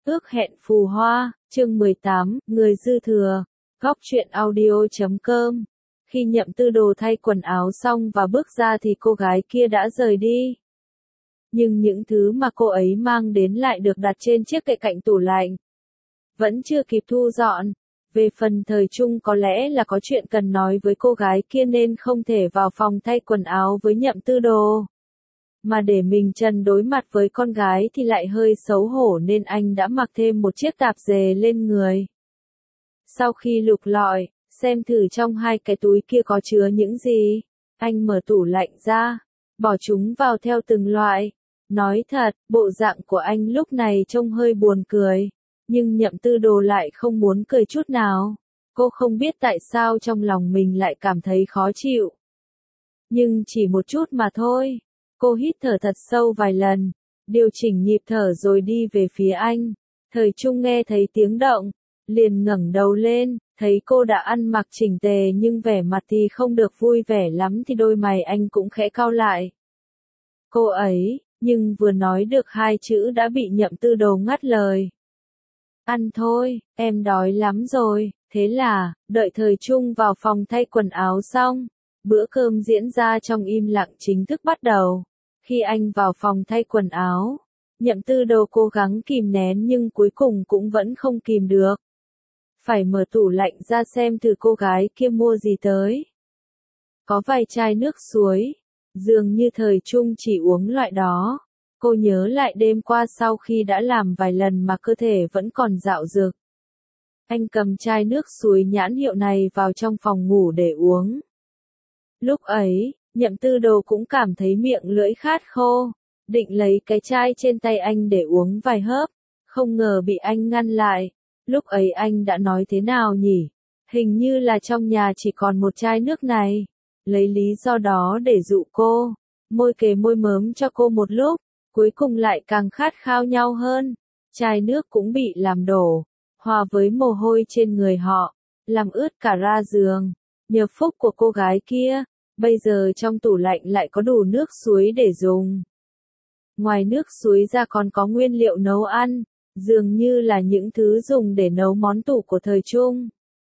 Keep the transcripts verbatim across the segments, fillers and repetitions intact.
Ước hẹn phù hoa, chương mười tám, người dư thừa, góc truyện audio chấm com. Khi Nhậm Tư Đồ thay quần áo xong và bước ra thì cô gái kia đã rời đi. Nhưng những thứ mà cô ấy mang đến lại được đặt trên chiếc kệ cạnh tủ lạnh. Vẫn chưa kịp thu dọn. Về phần Thời Trung có lẽ là có chuyện cần nói với cô gái kia nên không thể vào phòng thay quần áo với Nhậm Tư Đồ. Mà để mình trần đối mặt với con gái thì lại hơi xấu hổ nên anh đã mặc thêm một chiếc tạp dề lên người. Sau khi lục lọi, xem thử trong hai cái túi kia có chứa những gì, anh mở tủ lạnh ra, bỏ chúng vào theo từng loại. Nói thật, bộ dạng của anh lúc này trông hơi buồn cười, nhưng Nhậm Tư Đồ lại không muốn cười chút nào. Cô không biết tại sao trong lòng mình lại cảm thấy khó chịu. Nhưng chỉ một chút mà thôi. Cô hít thở thật sâu vài lần, điều chỉnh nhịp thở rồi đi về phía anh. Thời Trung nghe thấy tiếng động, liền ngẩng đầu lên, thấy cô đã ăn mặc chỉnh tề nhưng vẻ mặt thì không được vui vẻ lắm thì đôi mày anh cũng khẽ cau lại. Cô ấy, nhưng vừa nói được hai chữ đã bị Nhậm Tư Đồ ngắt lời. Ăn thôi, em đói lắm rồi. Thế là, đợi Thời Trung vào phòng thay quần áo xong, bữa cơm diễn ra trong im lặng chính thức bắt đầu. Khi anh vào phòng thay quần áo, Nhậm Tư Đồ cố gắng kìm nén nhưng cuối cùng cũng vẫn không kìm được. Phải mở tủ lạnh ra xem thử cô gái kia mua gì tới. Có vài chai nước suối, dường như Thời Trung chỉ uống loại đó. Cô nhớ lại đêm qua sau khi đã làm vài lần mà cơ thể vẫn còn dạo dực. Anh cầm chai nước suối nhãn hiệu này vào trong phòng ngủ để uống. Lúc ấy, Nhậm Tư Đồ cũng cảm thấy miệng lưỡi khát khô, định lấy cái chai trên tay anh để uống vài hớp, không ngờ bị anh ngăn lại. Lúc ấy anh đã nói thế nào nhỉ? Hình như là trong nhà chỉ còn một chai nước này. Lấy lý do đó để dụ cô, môi kề môi mớm cho cô một lúc, cuối cùng lại càng khát khao nhau hơn. Chai nước cũng bị làm đổ, hòa với mồ hôi trên người họ, làm ướt cả ra giường. Nhờ phúc của cô gái kia, bây giờ trong tủ lạnh lại có đủ nước suối để dùng. Ngoài nước suối ra còn có nguyên liệu nấu ăn, dường như là những thứ dùng để nấu món tủ của Thời Trung.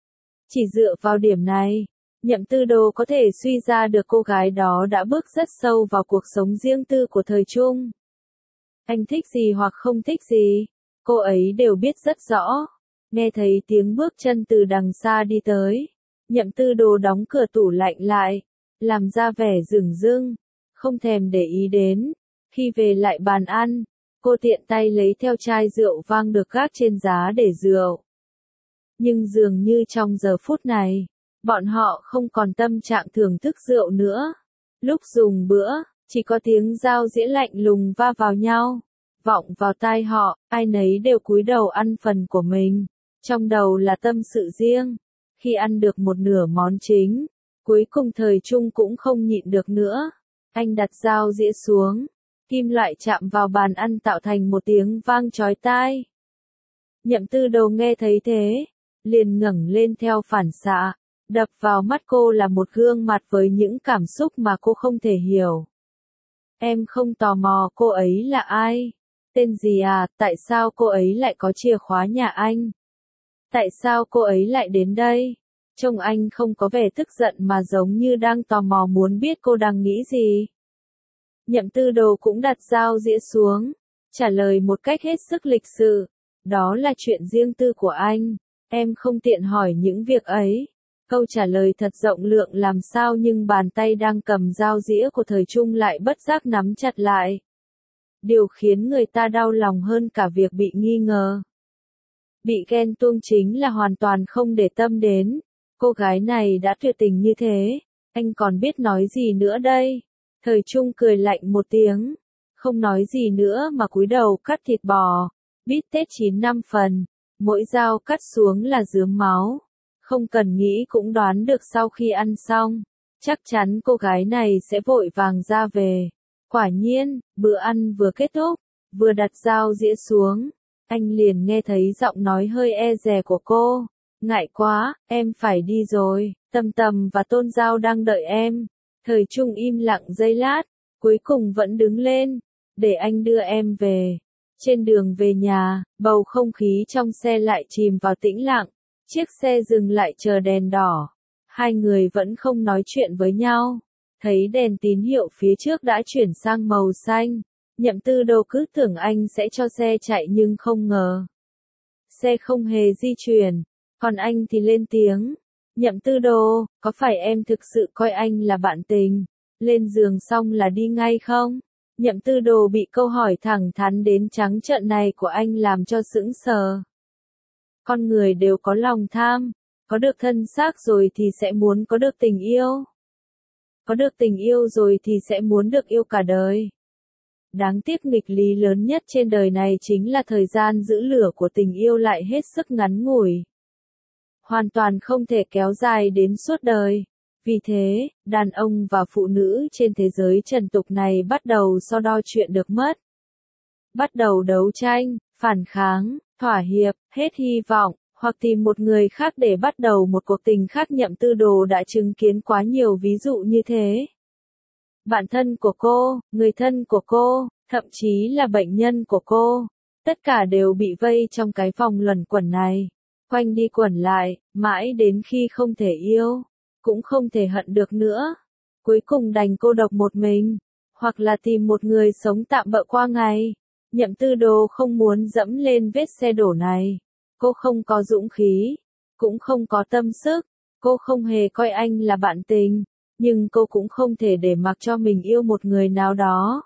Chỉ dựa vào điểm này, Nhậm Tư Đồ có thể suy ra được cô gái đó đã bước rất sâu vào cuộc sống riêng tư của Thời Trung. Anh thích gì hoặc không thích gì, cô ấy đều biết rất rõ. Nghe thấy tiếng bước chân từ đằng xa đi tới, Nhậm Tư Đồ đóng cửa tủ lạnh lại, làm ra vẻ dửng dưng, không thèm để ý đến. Khi về lại bàn ăn, cô tiện tay lấy theo chai rượu vang được gác trên giá để rượu. Nhưng dường như trong giờ phút này, bọn họ không còn tâm trạng thưởng thức rượu nữa. Lúc dùng bữa, chỉ có tiếng dao dĩa lạnh lùng va vào nhau, vọng vào tai họ, ai nấy đều cúi đầu ăn phần của mình. Trong đầu là tâm sự riêng. Khi ăn được một nửa món chính, cuối cùng Thời Trung cũng không nhịn được nữa. Anh đặt dao dĩa xuống, kim loại chạm vào bàn ăn tạo thành một tiếng vang chói tai. Nhậm Tư Đồ nghe thấy thế, liền ngẩng lên theo phản xạ, đập vào mắt cô là một gương mặt với những cảm xúc mà cô không thể hiểu. Em không tò mò cô ấy là ai? Tên gì à? Tại sao cô ấy lại có chìa khóa nhà anh? Tại sao cô ấy lại đến đây? Trông anh không có vẻ tức giận mà giống như đang tò mò muốn biết cô đang nghĩ gì. Nhậm Tư Đồ cũng đặt dao dĩa xuống, trả lời một cách hết sức lịch sự. Đó là chuyện riêng tư của anh, em không tiện hỏi những việc ấy. Câu trả lời thật rộng lượng làm sao nhưng bàn tay đang cầm dao dĩa của Thời Trung lại bất giác nắm chặt lại. Điều khiến người ta đau lòng hơn cả việc bị nghi ngờ. Bị ghen tuông chính là hoàn toàn không để tâm đến. Cô gái này đã tuyệt tình như thế, anh còn biết nói gì nữa đây? Thời Trung cười lạnh một tiếng, không nói gì nữa mà cúi đầu cắt thịt bò, bít tết chín năm phần, mỗi dao cắt xuống là rướm máu. Không cần nghĩ cũng đoán được sau khi ăn xong, chắc chắn cô gái này sẽ vội vàng ra về. Quả nhiên, bữa ăn vừa kết thúc, vừa đặt dao dĩa xuống, anh liền nghe thấy giọng nói hơi e dè của cô. Ngại quá, em phải đi rồi, Tầm Tầm và Tôn Giao đang đợi em. Thời Trung im lặng giây lát, cuối cùng vẫn đứng lên, để anh đưa em về. Trên đường về nhà, bầu không khí trong xe lại chìm vào tĩnh lặng. Chiếc xe dừng lại chờ đèn đỏ. Hai người vẫn không nói chuyện với nhau. Thấy đèn tín hiệu phía trước đã chuyển sang màu xanh. Nhậm Tư Đồ cứ tưởng anh sẽ cho xe chạy nhưng không ngờ. Xe không hề di chuyển. Còn anh thì lên tiếng. Nhậm Tư Đồ, có phải em thực sự coi anh là bạn tình? Lên giường xong là đi ngay không? Nhậm Tư Đồ bị câu hỏi thẳng thắn đến trắng trợn này của anh làm cho sững sờ. Con người đều có lòng tham, có được thân xác rồi thì sẽ muốn có được tình yêu. Có được tình yêu rồi thì sẽ muốn được yêu cả đời. Đáng tiếc nghịch lý lớn nhất trên đời này chính là thời gian giữ lửa của tình yêu lại hết sức ngắn ngủi. Hoàn toàn không thể kéo dài đến suốt đời. Vì thế, đàn ông và phụ nữ trên thế giới trần tục này bắt đầu so đo chuyện được mất. Bắt đầu đấu tranh, phản kháng, thỏa hiệp, hết hy vọng, hoặc tìm một người khác để bắt đầu một cuộc tình khác. Nhậm Tư Đồ đã chứng kiến quá nhiều ví dụ như thế. Bạn thân của cô, người thân của cô, thậm chí là bệnh nhân của cô, tất cả đều bị vây trong cái vòng luẩn quẩn này. Quanh đi quẩn lại, mãi đến khi không thể yêu, cũng không thể hận được nữa. Cuối cùng đành cô độc một mình, hoặc là tìm một người sống tạm bợ qua ngày. Nhậm Tư Đồ không muốn dẫm lên vết xe đổ này. Cô không có dũng khí, cũng không có tâm sức. Cô không hề coi anh là bạn tình, nhưng cô cũng không thể để mặc cho mình yêu một người nào đó.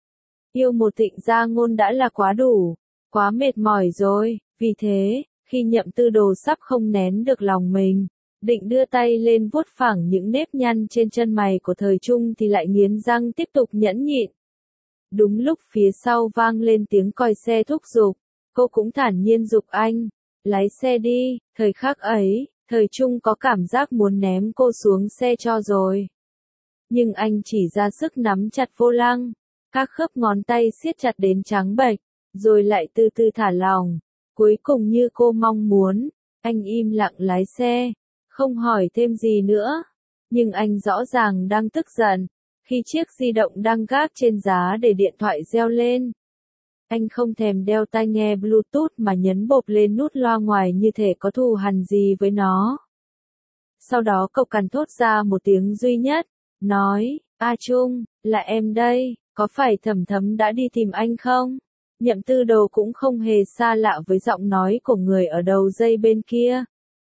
Yêu một Thịnh Gia Ngôn đã là quá đủ, quá mệt mỏi rồi. Vì thế, khi Nhậm Tư Đồ sắp không nén được lòng mình, định đưa tay lên vuốt phẳng những nếp nhăn trên chân mày của Thời Trung thì lại nghiến răng tiếp tục nhẫn nhịn. Đúng lúc phía sau vang lên tiếng còi xe thúc giục, cô cũng thản nhiên giục anh, lái xe đi. Thời khắc ấy, Thời Trung có cảm giác muốn ném cô xuống xe cho rồi. Nhưng anh chỉ ra sức nắm chặt vô lăng, các khớp ngón tay siết chặt đến trắng bệch, rồi lại từ từ thả lỏng. Cuối cùng như cô mong muốn, anh im lặng lái xe, không hỏi thêm gì nữa. Nhưng anh rõ ràng đang tức giận, khi chiếc di động đang gác trên giá để điện thoại reo lên. Anh không thèm đeo tai nghe Bluetooth mà nhấn bộp lên nút loa ngoài như thể có thù hằn gì với nó. Sau đó cậu cằn thốt ra một tiếng duy nhất, nói, A Trung, là em đây, có phải Thẩm Thấm đã đi tìm anh không? Nhậm Tư Đồ cũng không hề xa lạ với giọng nói của người ở đầu dây bên kia.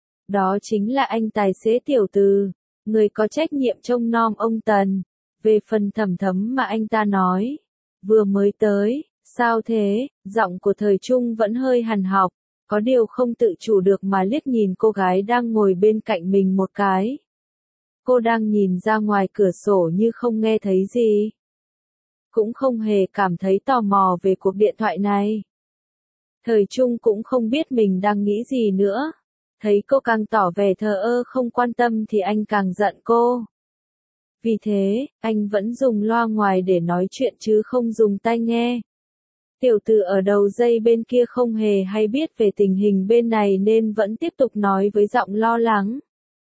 Đó chính là anh tài xế Tiểu Từ, người có trách nhiệm trông nom ông Tần. Về phần Thẩm Thấm mà anh ta nói, vừa mới tới, sao thế? Giọng của Thời Trung vẫn hơi hằn học, có điều không tự chủ được mà liếc nhìn cô gái đang ngồi bên cạnh mình một cái. Cô đang nhìn ra ngoài cửa sổ như không nghe thấy gì, cũng không hề cảm thấy tò mò về cuộc điện thoại này. Thời Trung cũng không biết mình đang nghĩ gì nữa. Thấy cô càng tỏ vẻ thờ ơ không quan tâm thì anh càng giận cô. Vì thế, anh vẫn dùng loa ngoài để nói chuyện chứ không dùng tai nghe. Tiểu Từ ở đầu dây bên kia không hề hay biết về tình hình bên này nên vẫn tiếp tục nói với giọng lo lắng.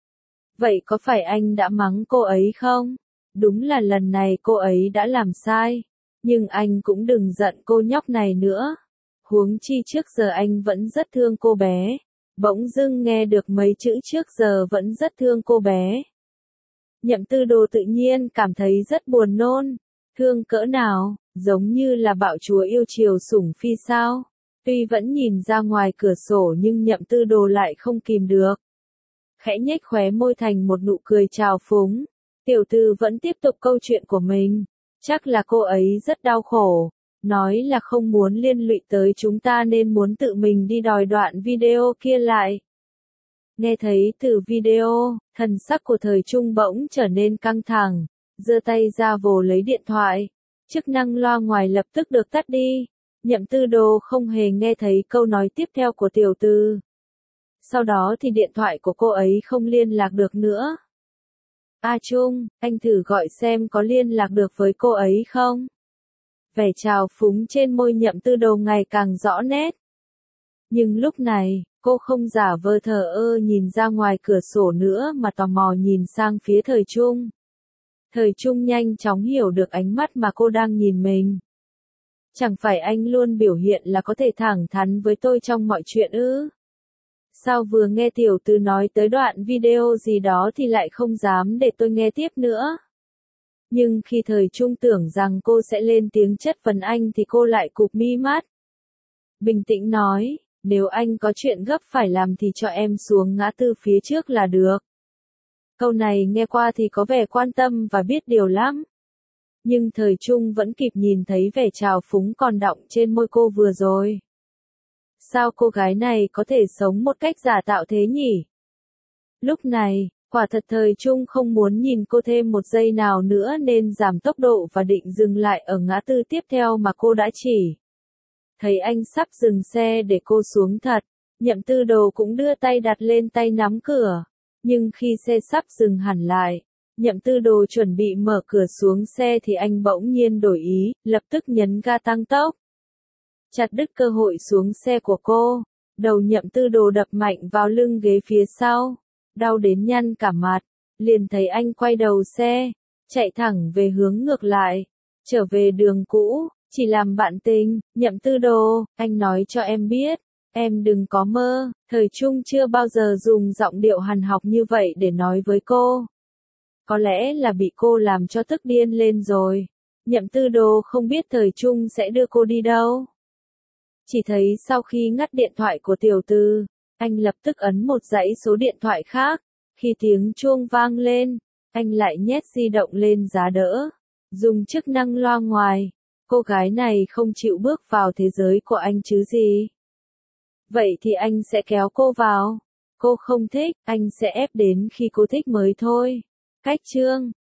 Vậy có phải anh đã mắng cô ấy không? Đúng là lần này cô ấy đã làm sai. Nhưng anh cũng đừng giận cô nhóc này nữa. Huống chi trước giờ anh vẫn rất thương cô bé. Bỗng dưng nghe được mấy chữ trước giờ vẫn rất thương cô bé. Nhậm Tư Đồ tự nhiên cảm thấy rất buồn nôn. Thương cỡ nào, giống như là bạo chúa yêu chiều sủng phi sao. Tuy vẫn nhìn ra ngoài cửa sổ nhưng Nhậm Tư Đồ lại không kìm được. Khẽ nhếch khóe môi thành một nụ cười trào phúng. Tiểu Từ vẫn tiếp tục câu chuyện của mình. Chắc là cô ấy rất đau khổ. Nói là không muốn liên lụy tới chúng ta nên muốn tự mình đi đòi đoạn video kia lại. Nghe thấy từ video, thần sắc của Thời Trung bỗng trở nên căng thẳng, giơ tay ra vồ lấy điện thoại. Chức năng loa ngoài lập tức được tắt đi. Nhậm Tư Đồ không hề nghe thấy câu nói tiếp theo của Tiểu Từ. Sau đó thì điện thoại của cô ấy không liên lạc được nữa. A Trung, anh thử gọi xem có liên lạc được với cô ấy không? Vẻ trào phúng trên môi Nhậm Tư Đồ ngày càng rõ nét. Nhưng lúc này, cô không giả vờ thờ ơ nhìn ra ngoài cửa sổ nữa mà tò mò nhìn sang phía Thời Trung. Thời Trung nhanh chóng hiểu được ánh mắt mà cô đang nhìn mình. Chẳng phải anh luôn biểu hiện là có thể thẳng thắn với tôi trong mọi chuyện ư? Sao vừa nghe tiểu tử nói tới đoạn video gì đó thì lại không dám để tôi nghe tiếp nữa? Nhưng khi thời trung tưởng rằng cô sẽ lên tiếng chất vấn anh thì cô lại cụp mi mắt. Bình tĩnh nói, nếu anh có chuyện gấp phải làm thì cho em xuống ngã tư phía trước là được. Câu này nghe qua thì có vẻ quan tâm và biết điều lắm. Nhưng thời trung vẫn kịp nhìn thấy vẻ trào phúng còn đọng trên môi cô vừa rồi. Sao cô gái này có thể sống một cách giả tạo thế nhỉ? Lúc này, quả thật thời trung không muốn nhìn cô thêm một giây nào nữa nên giảm tốc độ và định dừng lại ở ngã tư tiếp theo mà cô đã chỉ. Thấy anh sắp dừng xe để cô xuống thật, Nhậm Tư Đồ cũng đưa tay đặt lên tay nắm cửa. Nhưng khi xe sắp dừng hẳn lại, Nhậm Tư Đồ chuẩn bị mở cửa xuống xe thì anh bỗng nhiên đổi ý, lập tức nhấn ga tăng tốc. Chặt đứt cơ hội xuống xe của cô, đầu Nhậm Tư Đồ đập mạnh vào lưng ghế phía sau, đau đến nhăn cả mặt, liền thấy anh quay đầu xe, chạy thẳng về hướng ngược lại, trở về đường cũ, chỉ làm bạn tình. Nhậm Tư Đồ, anh nói cho em biết, em đừng có mơ, thời trung chưa bao giờ dùng giọng điệu hằn học như vậy để nói với cô. Có lẽ là bị cô làm cho tức điên lên rồi. Nhậm Tư Đồ không biết thời trung sẽ đưa cô đi đâu. Chỉ thấy sau khi ngắt điện thoại của tiểu tư, anh lập tức ấn một dãy số điện thoại khác. Khi tiếng chuông vang lên, anh lại nhét di động lên giá đỡ, dùng chức năng loa ngoài. Cô gái này không chịu bước vào thế giới của anh chứ gì. Vậy thì anh sẽ kéo cô vào. Cô không thích, anh sẽ ép đến khi cô thích mới thôi. Cách chương